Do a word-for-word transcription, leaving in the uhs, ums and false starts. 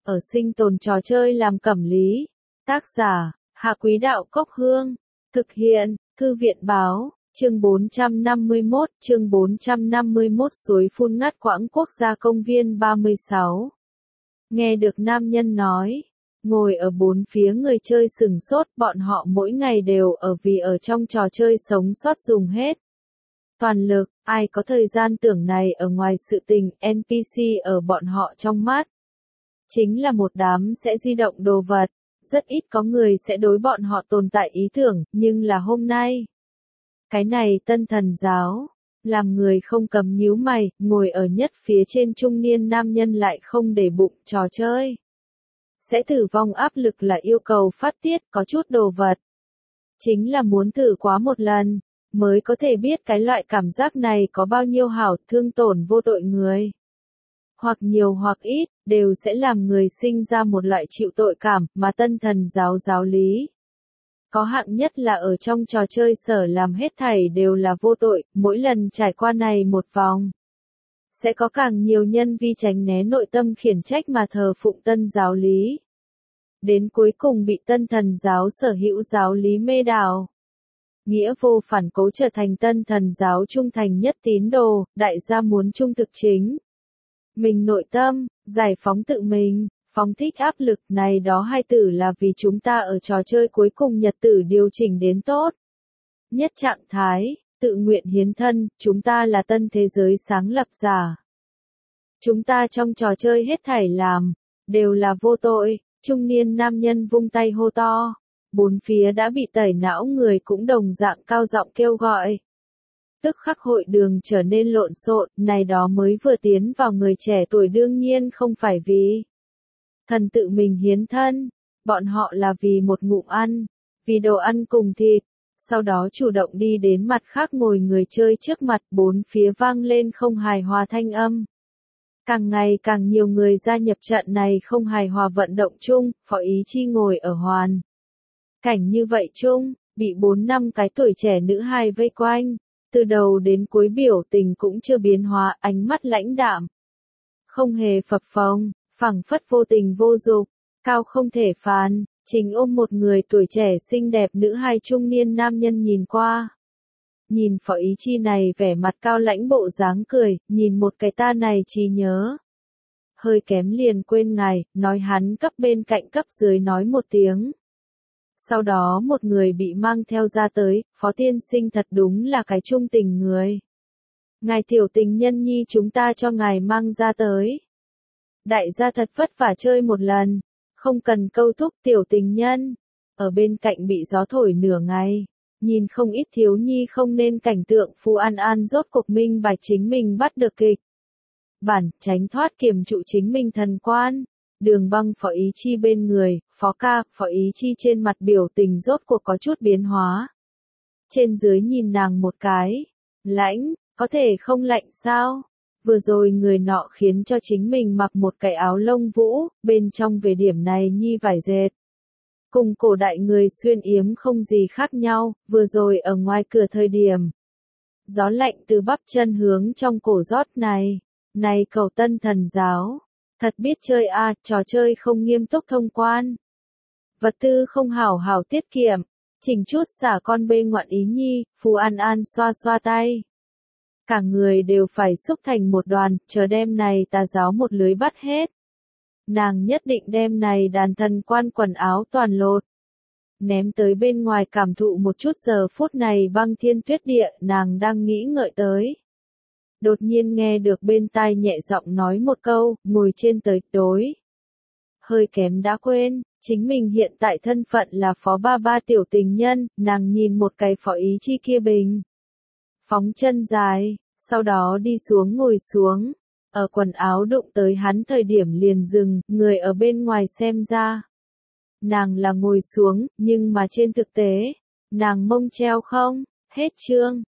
ở sinh tồn trò chơi làm cẩm lý. Tác giả, Hạ Quý Đạo Cốc Hương. Thực hiện, Thư viện Báo, chương bốn trăm năm mươi mốt, chương bốn trăm năm mươi mốt suối phun ngắt quãng quốc gia công viên ba mươi sáu. Nghe được nam nhân nói, ngồi ở bốn phía người chơi sừng sốt, bọn họ mỗi ngày đều ở vì ở trong trò chơi sống sót dùng hết toàn lực, ai có thời gian tưởng này ở ngoài sự tình, en pê xê ở bọn họ trong mắt chính là một đám sẽ di động đồ vật, rất ít có người sẽ đối bọn họ tồn tại ý tưởng, nhưng là hôm nay, cái này tân thần giáo, làm người không cầm nhíu mày, ngồi ở nhất phía trên trung niên nam nhân lại không để bụng trò chơi. Sẽ tử vong áp lực là yêu cầu phát tiết, có chút đồ vật. Chính là muốn thử quá một lần, mới có thể biết cái loại cảm giác này có bao nhiêu hảo, thương tổn vô tội người. Hoặc nhiều hoặc ít, đều sẽ làm người sinh ra một loại chịu tội cảm, mà tân thần giáo giáo lý. Có hạng nhất là ở trong trò chơi sở làm hết thảy đều là vô tội, mỗi lần trải qua này một vòng. Sẽ có càng nhiều nhân vi tránh né nội tâm khiển trách mà thờ phụng tân giáo lý. Đến cuối cùng bị tân thần giáo sở hữu giáo lý mê đảo. Nghĩa vô phản cố trở thành tân thần giáo trung thành nhất tín đồ, đại gia muốn trung thực chính. Mình nội tâm, giải phóng tự mình, phóng thích áp lực này đó hai từ là vì chúng ta ở trò chơi cuối cùng nhật tử điều chỉnh đến tốt. Nhất trạng thái, tự nguyện hiến thân, chúng ta là tân thế giới sáng lập giả. Chúng ta trong trò chơi hết thảy làm, đều là vô tội, trung niên nam nhân vung tay hô to. Bốn phía đã bị tẩy não người cũng đồng dạng cao giọng kêu gọi. Tức khắc hội đường trở nên lộn xộn, này đó mới vừa tiến vào người trẻ tuổi đương nhiên không phải vì thần tự mình hiến thân, bọn họ là vì một ngụm ăn, vì đồ ăn cùng thịt, sau đó chủ động đi đến mặt khác ngồi người chơi trước mặt, bốn phía vang lên không hài hòa thanh âm. Càng ngày càng nhiều người gia nhập trận này không hài hòa vận động chung, Phó Ý Chi ngồi ở hoàn cảnh như vậy chung, bị bốn năm cái tuổi trẻ nữ hài vây quanh, từ đầu đến cuối biểu tình cũng chưa biến hóa, ánh mắt lãnh đạm, không hề phập phồng, phảng phất vô tình vô dục, cao không thể phán, chính ôm một người tuổi trẻ xinh đẹp nữ hài trung niên nam nhân nhìn qua. Nhìn Phó Ý Chi này vẻ mặt cao lãnh bộ dáng cười, nhìn một cái ta này trí nhớ. Hơi kém liền quên ngài, nói hắn cấp bên cạnh cấp dưới nói một tiếng. Sau đó một người bị mang theo ra tới, Phó tiên sinh thật đúng là cái trung tình người. Ngài tiểu tình nhân nhi chúng ta cho ngài mang ra tới. Đại gia thật vất vả chơi một lần, không cần câu thúc tiểu tình nhân. Ở bên cạnh bị gió thổi nửa ngày, nhìn không ít thiếu nhi không nên cảnh tượng Phù An An rốt cuộc minh bạch chính mình bắt được kịch bản, tránh thoát kiềm trụ chính mình thần quan. Đường Băng Phó Ý Chi bên người, Phó ca, Phó Ý Chi trên mặt biểu tình rốt cuộc có chút biến hóa. Trên dưới nhìn nàng một cái, lãnh, có thể không lạnh sao? Vừa rồi người nọ khiến cho chính mình mặc một cái áo lông vũ, bên trong về điểm này nhi vải dệt. Cùng cổ đại người xuyên yếm không gì khác nhau, vừa rồi ở ngoài cửa thời điểm. Gió lạnh từ bắp chân hướng trong cổ rót này, này cầu tân thần giáo. Thật biết chơi a, à, trò chơi không nghiêm túc thông quan. Vật tư không hảo hảo tiết kiệm, chỉnh chút xả con bê ngoạn ý nhi, Phù An An xoa xoa tay. Cả người đều phải xúc thành một đoàn, chờ đêm này tà giáo một lưới bắt hết. Nàng nhất định đêm này đàn thần quan quần áo toàn lột. Ném tới bên ngoài cảm thụ một chút giờ phút này băng thiên tuyết địa, nàng đang nghĩ ngợi tới. Đột nhiên nghe được bên tai nhẹ giọng nói một câu, ngồi trên tới, đối. Hơi kém đã quên, chính mình hiện tại thân phận là phó ba ba tiểu tình nhân, nàng nhìn một cái Phó Ý Chi kia bình. Phóng chân dài, sau đó đi xuống ngồi xuống, ở quần áo đụng tới hắn thời điểm liền dừng, người ở bên ngoài xem ra. Nàng là ngồi xuống, nhưng mà trên thực tế, nàng mông treo không, hết chương.